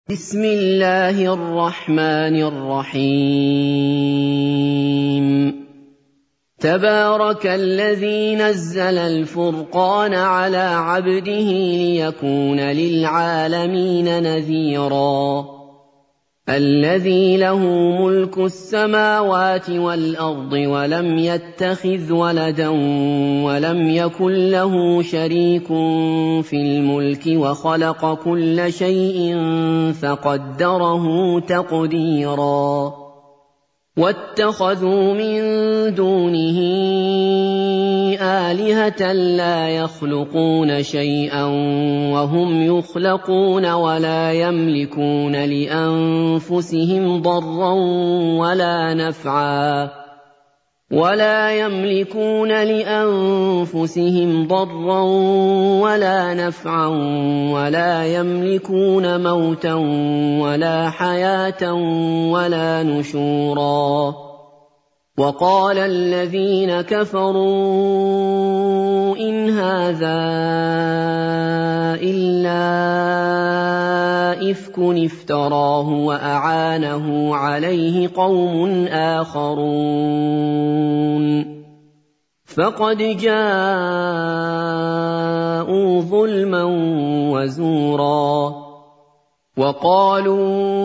بسم الله الرحمن الرحيم تبارك الذي نزل الفرقان على عبده ليكون للعالمين نذيرا الذي له ملك السماوات والأرض ولم يتخذ ولدا ولم يكن له شريك في الملك وخلق كل شيء فقدره تقديرا واتخذوا من دونه آلهة لا يخلقون شيئا وهم يخلقون ولا يملكون لأنفسهم ضرا ولا نفعا ولا يملكون موتا ولا حياة ولا نشورا وقال الذين كفروا إن هذا إلا إفك افتراه وأعانه عليه قوم آخرون فقد جاءوا ظلما وزورا وقالوا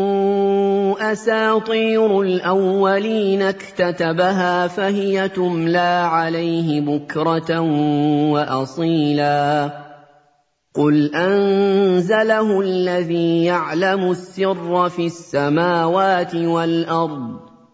أساطير الأولين اكتتبها فهي تملى عليه بكرة وأصيلا قل أنزله الذي يعلم السر في السماوات والأرض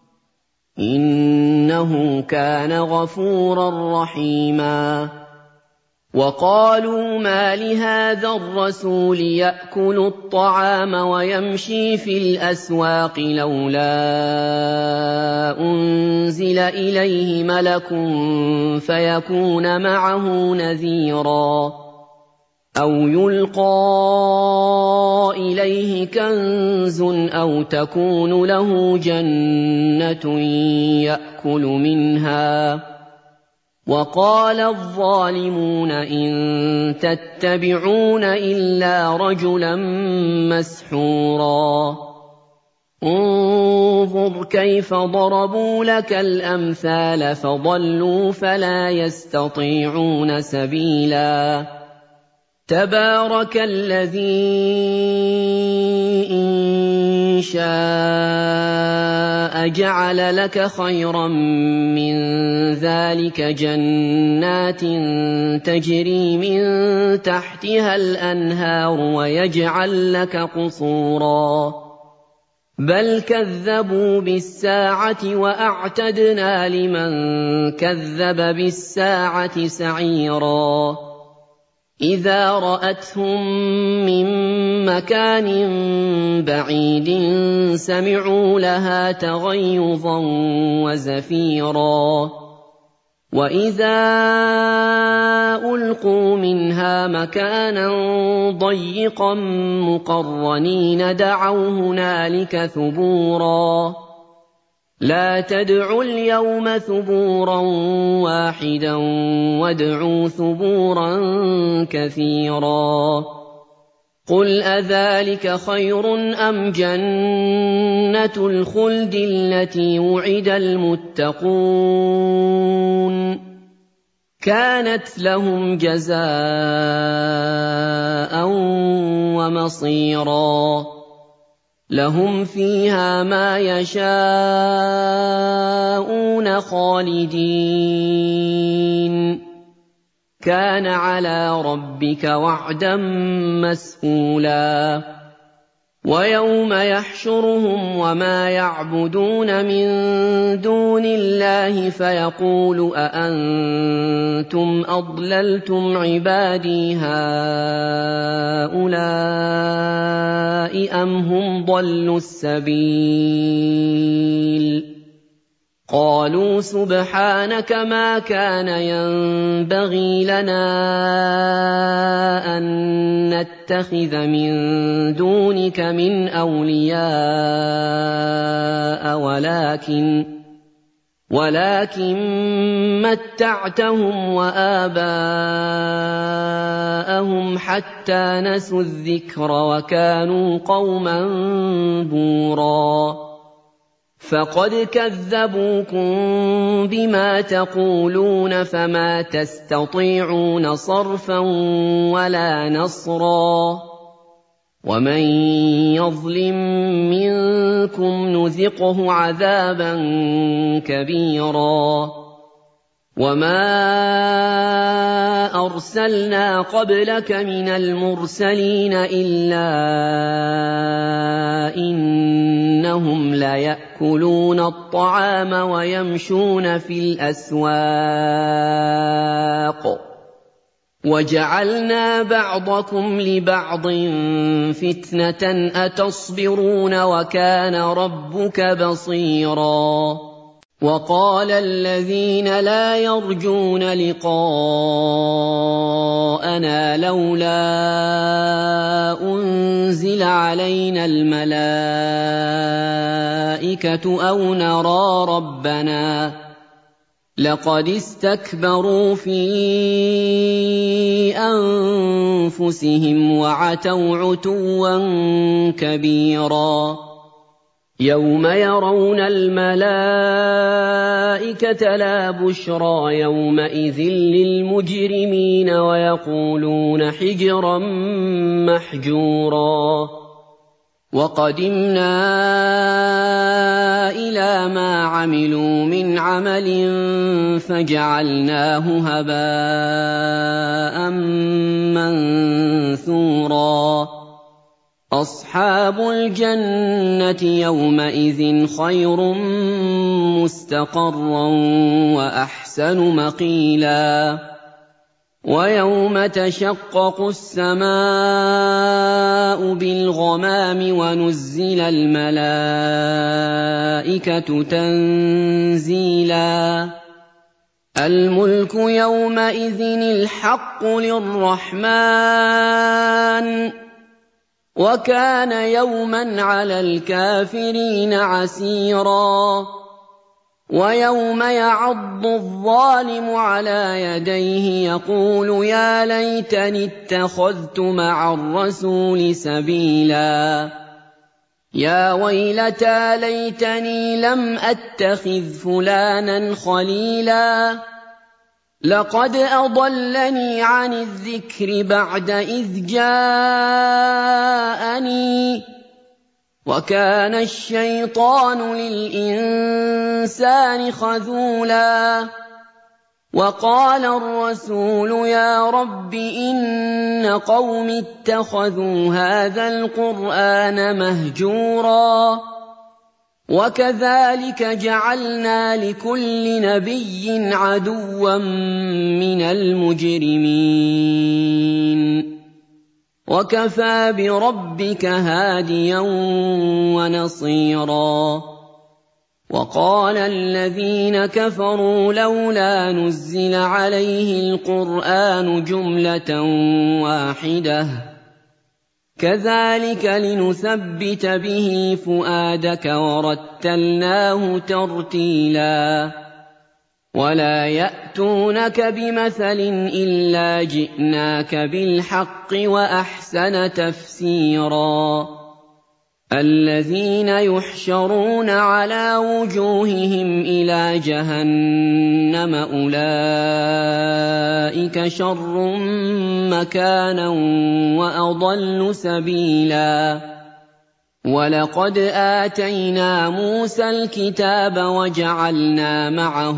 إنه كان غفورا رحيما وقالوا ما لهذا الرسول يأكل الطعام ويمشي في الأسواق لولا أنزل إليه ملك فيكون معه نذيرا أو يلقى إليه كنز أو تكون له جنة يأكل منها وقال الظالمون إن تتبعون إلا رجلا مسحورا انظر كيف ضربوا لك الأمثال فضلوا فلا يستطيعون سبيلا تبارك الذي إن شاء جعل لك خيرا من ذلك جنات تجري من تحتها الأنهار ويجعل لك قصورا بل كذبوا بالساعة وأعتدنا لمن كذب بالساعة سعيرا إذا رأتهم من مكان بعيد سمعوا لها تغيظا وزفيرا وإذا ألقوا منها مكانا ضيقا مقرنين دعوا هنالك ثبورا لا تدعوا اليوم ثبورا واحدا وادعوا ثبورا كثيرا قل أذلك خير أم جنة الخلد التي وعد المتقون كانت لهم جزاء ومصيرا لهم فيها ما يشاءون خالدين كان على ربك وعدا مسئولا ويوم يحشرهم وما يعبدون من دون الله فيقول أأنتم أضللتم عبادي هؤلاء أم هم ضلوا السبيل قالوا سبحانك ما كان ينبغي لنا أن نتخذ من دونك من أولياء وَلَٰكِن مَّتَّعْتَهُمْ وَآبَاءَهُمْ حَتَّىٰ نَسُوا الذِّكْرَ وَكَانُوا قَوْمًا بُورًا فَقَدْ كَذَّبُوكُم بِمَا تَقُولُونَ فَمَا تَسْتَطِيعُونَ صَرْفًا وَلَا نَصْرًا وَمَن يَظْلِم مِّنكُمْ نُذِقْهُ عَذَابًا كَبِيرًا وَمَا أَرْسَلْنَا قَبْلَكَ مِنَ الْمُرْسَلِينَ إِلَّا إِنَّهُمْ لَيَأْكُلُونَ الطَّعَامَ وَيَمْشُونَ فِي الْأَسْوَاقِ وَجَعَلْنَا بَعْضَكُمْ لِبَعْضٍ فِتْنَةً أَتَصْبِرُونَ وَكَانَ رَبُّكَ بَصِيرًا وَقَالَ الَّذِينَ لَا يَرْجُونَ لِقَاءَنَا لَوْلَا أُنزِلَ عَلَيْنَا الْمَلَائِكَةُ أَوْ نَرَىٰ رَبَّنَا لَقَدِ اسْتَكْبَرُوا فِي أَنفُسِهِمْ وَعَتَوْا عُتُوًّا كَبِيرًا يَوْمَ يَرَوْنَ الْمَلَائِكَةَ لَا بُشْرَىٰ يَوْمَئِذٍ لِّلْمُجْرِمِينَ وَيَقُولُونَ حِجْرًا مَّحْجُورًا وَقَدِمْنَا إِلَىٰ مَا عَمِلُوا مِنْ عَمَلٍ فَجَعَلْنَاهُ هَبَاءً مَّنثُورًا أَصْحَابُ الْجَنَّةِ يَوْمَئِذٍ خَيْرٌ مُّسْتَقَرًّا وَأَحْسَنُ مَقِيلًا وَيَوْمَ تَشَقَّقُ السَّمَاءُ بِالْغَمَامِ وَنُزِّلَ الْمَلَائِكَةُ تَنزِيلًا الْمُلْكُ يَوْمَئِذٍ الْحَقُّ لِلرَّحْمَٰنِ وَكَانَ يَوْمًا عَلَى الْكَافِرِينَ عَسِيرًا وَيَوْمَ يَعَضُّ الظَّالِمُ عَلَىٰ يَدَيْهِ يَقُولُ يَا لَيْتَنِي اتَّخَذْتُ مَعَ الرَّسُولِ سَبِيلًا يَا وَيْلَتَىٰ لَيْتَنِي لَمْ أَتَّخِذْ فُلَانًا خَلِيلًا لَّقَدْ أَضَلَّنِي عَنِ الذِّكْرِ بَعْدَ إِذْ جَاءَنِي وَكَانَ الشَّيْطَانُ لِلْإِنسَانِ خَذُولًا وَقَالَ الرَّسُولُ يَا رَبِّ إِنَّ قَوْمِي اتَّخَذُوا هَٰذَا الْقُرْآنَ مَهْجُورًا وَكَذَٰلِكَ جَعَلْنَا لِكُلِّ نَبِيٍّ عَدُوًّا مِّنَ الْمُجْرِمِينَ وَكَفَىٰ بِرَبِّكَ هَادِيًا وَنَصِيرًا وَقَالَ الَّذِينَ كَفَرُوا لَوْلَا نُزِّلَ عَلَيْهِ الْقُرْآنُ جُمْلَةً وَاحِدَةً كَذَٰلِكَ لِنُثَبِّتَ بِهِ فُؤَادَكَ وَرَتَّلْنَاهُ تَرْتِيلًا وَلَا يَأْتُونَكَ بِمَثَلٍ إِلَّا جِئْنَاكَ بِالْحَقِّ وَأَحْسَنَ تَفْسِيرًا الَّذِينَ يُحْشَرُونَ عَلَىٰ وُجُوهِهِمْ إِلَىٰ جَهَنَّمَ أُولَٰئِكَ شَرٌّ مَّكَانًا وَأَضَلُّ سَبِيلًا وَلَقَدْ آتَيْنَا مُوسَى الْكِتَابَ وَجَعَلْنَا مَعَهُ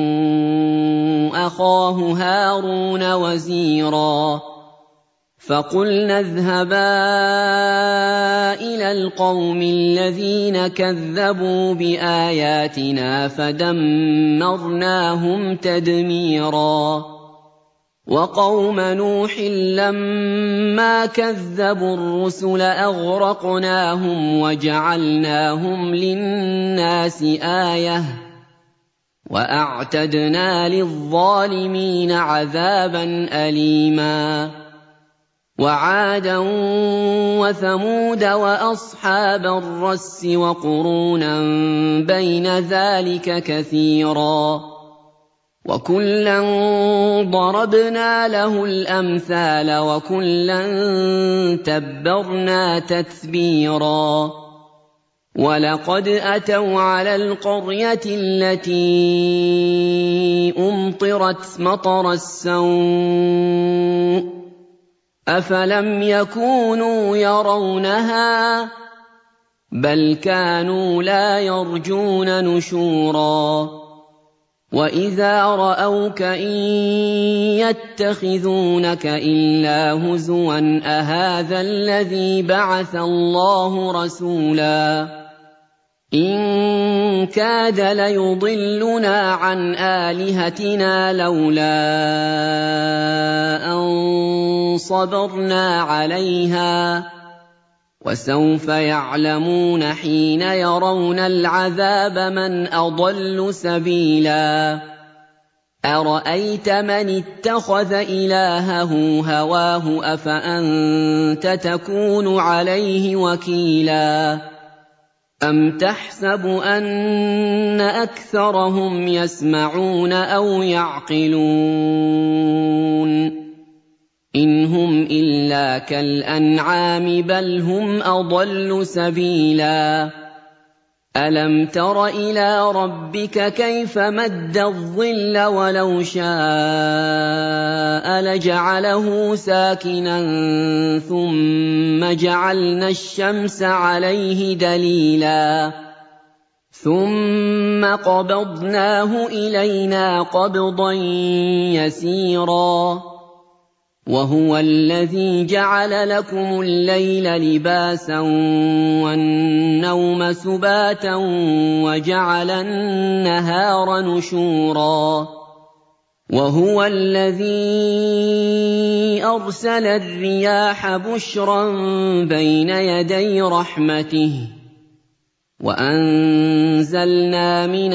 أَخَاهُ هَارُونَ وَزِيرًا فَقُلْنَا اذْهَبَا إِلَى الْقَوْمِ الَّذِينَ كَذَّبُوا بِآيَاتِنَا فَدَمَّرْنَاهُمْ تَدْمِيرًا وَقَوْمَ نُوحٍ لَّمَّا كَذَّبُوا الرُّسُلَ أَغْرَقْنَاهُمْ وَجَعَلْنَاهُمْ لِلنَّاسِ آيَةً وَأَعْتَدْنَا لِلظَّالِمِينَ عَذَابًا أَلِيمًا وَعَادًا وَثَمُودَ وَأَصْحَابَ الرَّسِّ وَقُرُونًا بَيْنَ ذَٰلِكَ كَثِيرًا ۚ وَكُلًّا ضَرَبْنَا لَهُ الْأَمْثَالَ وَكُلًّا تَبَّرْنَا تَتْبِيرًا وَلَقَدْ أَتَوْا عَلَى الْقَرْيَةِ الَّتِي أُمْطِرَتْ مَطَرَ السَّوْءِ ۚ أَفَلَمْ يَكُونُوا يَرَوْنَهَا ۚ بَلْ كَانُوا لَا يَرْجُونَ نُشُورًا وَإِذَا رَأَوْكَ إِن يَتَّخِذُونَكَ إِلَّا هُزُوًا أَهَٰذَا الَّذِي بَعَثَ اللَّهُ رَسُولًا إِن كَادَ لَيُضِلُّنَا عَنْ آلِهَتِنَا لَوْلَا أَن صَبَرْنَا عَلَيْهَا ۚ وَسَوْفَ يَعْلَمُونَ حِينَ يَرَوْنَ الْعَذَابَ مَنْ أَضَلُّ سَبِيلًا أَرَأَيْتَ مَنِ اتَّخَذَ إِلَٰهَهُ هَوَاهُ أَفَأَنتَ تَكُونُ عَلَيْهِ وَكِيلًا أَمْ تَحْسَبُ أَنَّ أَكْثَرَهُمْ يَسْمَعُونَ أَوْ يَعْقِلُونَ إِنْ هُمْ إِلَّا كَالْأَنْعَامِ بَلْ هُمْ أَضَلُّ سَبِيلًا أَلَمْ تَرَ إِلَىٰ رَبِّكَ كَيْفَ مَدَّ الظِّلَّ وَلَوْ شَاءَ لَجَعَلَهُ سَاكِنًا ثُمَّ جَعَلْنَا الشَّمْسَ عَلَيْهِ دَلِيلًا ثُمَّ قَبَضْنَاهُ إِلَيْنَا قَبْضًا يَسِيرًا وَهُوَ الَّذِي جَعَلَ لَكُمُ اللَّيْلَ لِبَاسًا وَالنَّوْمَ سُبَاتًا وَجَعَلَ النَّهَارَ نُشُورًا وَهُوَ الَّذِي أَرْسَلَ الرِّيَاحَ بُشْرًا بَيْنَ يَدَيْ رَحْمَتِهِ وَأَنزَلْنَا مِنَ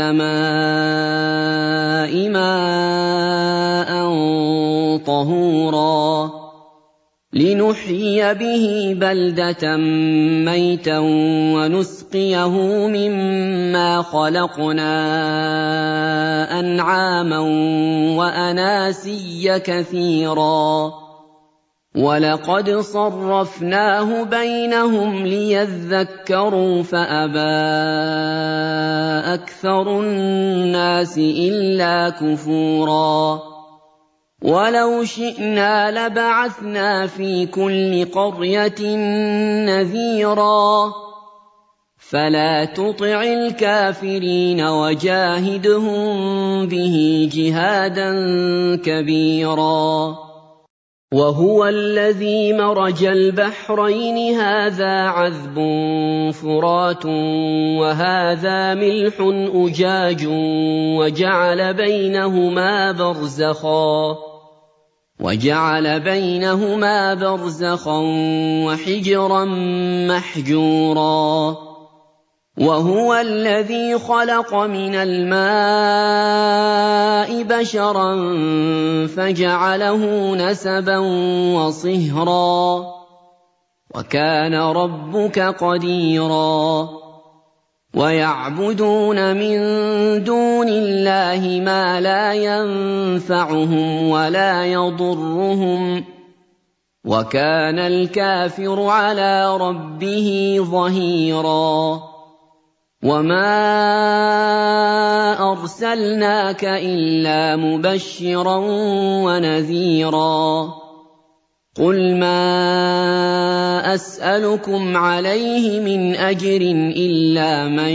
السَّمَاءِ مَاءً طَهُورًا لِّنُحْيِيَ بِهِ بَلْدَةً مَّيْتًا وَنُسْقِيَهُ مِمَّا خَلَقْنَا أَنْعَامًا وَأَنَاسِيَّ كَثِيرًا وَلَقَدْ صَرَّفْنَاهُ بَيْنَهُمْ لِيَذَّكَّرُوا فَأَبَىٰ أَكْثَرُ النَّاسِ إِلَّا كُفُورًا وَلَوْ شِئْنَا لَبَعَثْنَا فِي كُلِّ قَرْيَةٍ نَّذِيرًا فَلَا تُطِعِ الْكَافِرِينَ وَجَاهِدْهُم بِهِ جِهَادًا كَبِيرًا وَهُوَ الَّذِي مَرَجَ الْبَحْرَيْنِ هَٰذَا عَذْبٌ فُرَاتٌ وَهَٰذَا مِلْحٌ أُجَاجٌ وَجَعَلَ بَيْنَهُمَا بَرْزَخًا وَحِجْرًا مَّحْجُورًا وَهُوَ الَّذِي خَلَقَ مِنَ الْمَاءِ بَشَرًا فَجَعَلَهُ نَسَبًا وَصِهْرًا ۗ وَكَانَ رَبُّكَ قَدِيرًا وَيَعْبُدُونَ مِن دُونِ اللَّهِ مَا لَا يَنفَعُهُمْ وَلَا يَضُرُّهُمْ ۗ وَكَانَ الْكَافِرُ عَلَىٰ رَبِّهِ ظَهِيرًا وَمَا أَرْسَلْنَاكَ إِلَّا مُبَشِّرًا وَنَذِيرًا قُلْ مَا أَسْأَلُكُمْ عَلَيْهِ مِنْ أَجْرٍ إِلَّا مَن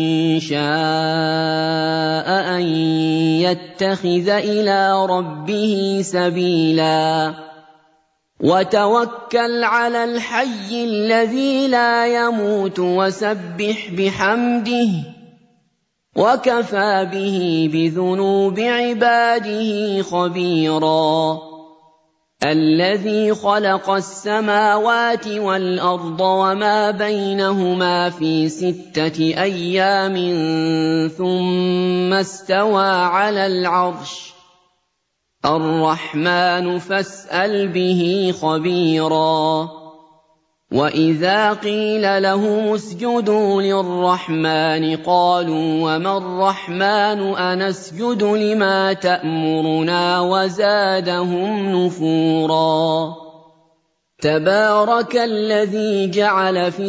شَاءَ أَن يَتَّخِذَ إِلَىٰ رَبِّهِ سَبِيلًا وَتَوَكَّلْ عَلَى الْحَيِّ الَّذِي لَا يَمُوتُ وَسَبِّحْ بِحَمْدِهِ ۚ وَكَفَىٰ بِهِ بِذُنُوبِ عِبَادِهِ خَبِيرًا الَّذِي خَلَقَ السَّمَاوَاتِ وَالْأَرْضَ وَمَا بَيْنَهُمَا فِي 6 أَيَّامٍ ثُمَّ اسْتَوَىٰ عَلَى الْعَرْشِ ۖ الرحمن فاسأل به خبيرا وإذا قيل لهم اسجدوا للرحمن قالوا وما الرحمن أنسجد لما تأمرنا وزادهم نفورا تبارك الذي جعل في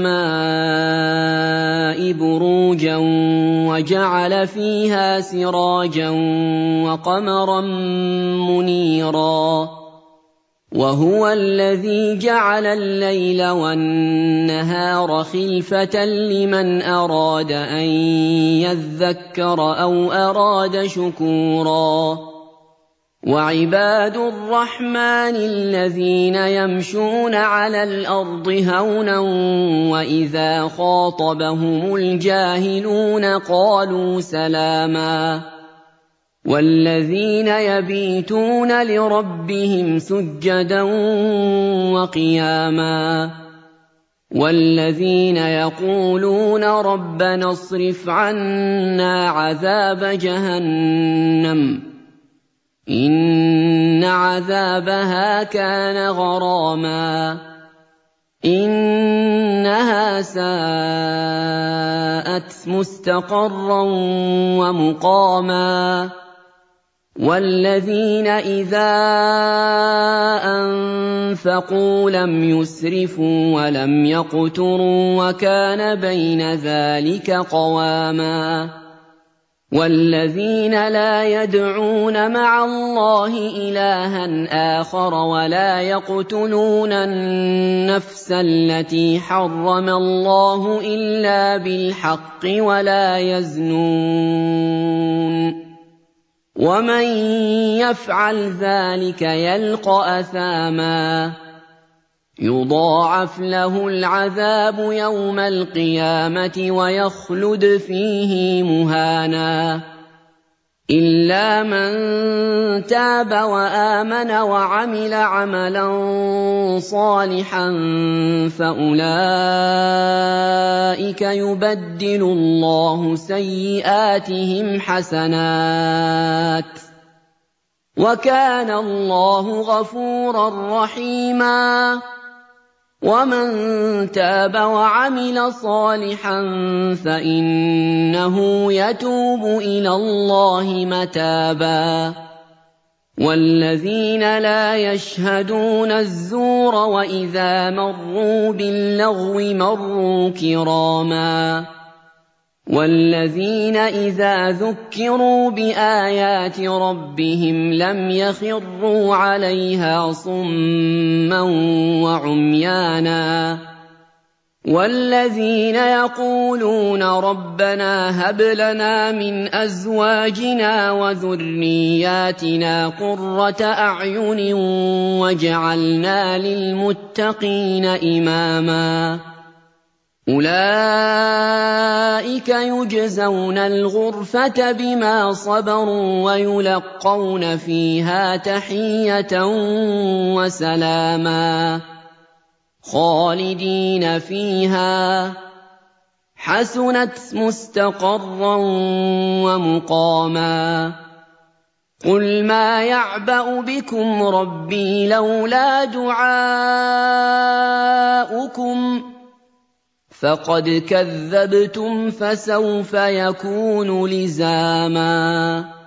السماء بروجا وجعل فيها سراجا وقمرا منيرا وهو الذي جعل الليل والنهار خلفة لمن أراد أن يذكر أو أراد شكورا وعباد الرحمن الذين يمشون على الأرض هونا وإذا خاطبهم الجاهلون قالوا سلاما والذين يبيتون لربهم سجدا وقياما والذين يقولون ربنا اصرف عنا عذاب جهنم إن عذابها كان غراما إنها ساءت مستقرا ومقاما والذين إذا أنفقوا لم يسرفوا ولم يقتروا وكان بين ذلك قواما والذين لا يدعون مع الله إلها آخر ولا يقتلون النفس التي حرم الله إلا بالحق ولا يزنون ومن يفعل ذلك يلقى أثاما يضاعف له العذاب يوم القيامة ويخلد فيه مهانا إلا من تاب وآمن وعمل عملا صالحا فأولئك يبدل الله سيئاتهم حسنات وكان الله غفورا رحيما ومن تاب وعمل صالحا فإنه يتوب إلى الله متابا والذين لا يشهدون الزور وإذا مروا باللغو مروا كراما والذين إذا ذكروا بآيات ربهم لم يخروا عليها صما وعميانا والذين يقولون ربنا هب لنا من أزواجنا وذرياتنا قرة أعين واجعلنا للمتقين إماما أولئك يجزون الغرفة بما صبروا ويلقون فيها تحية وسلاما خالدين فيها حسنت مستقرا ومقاما قل ما يعبأ بكم ربي لولا دعاؤكم فقد كذبتم فسوف يكون لزاما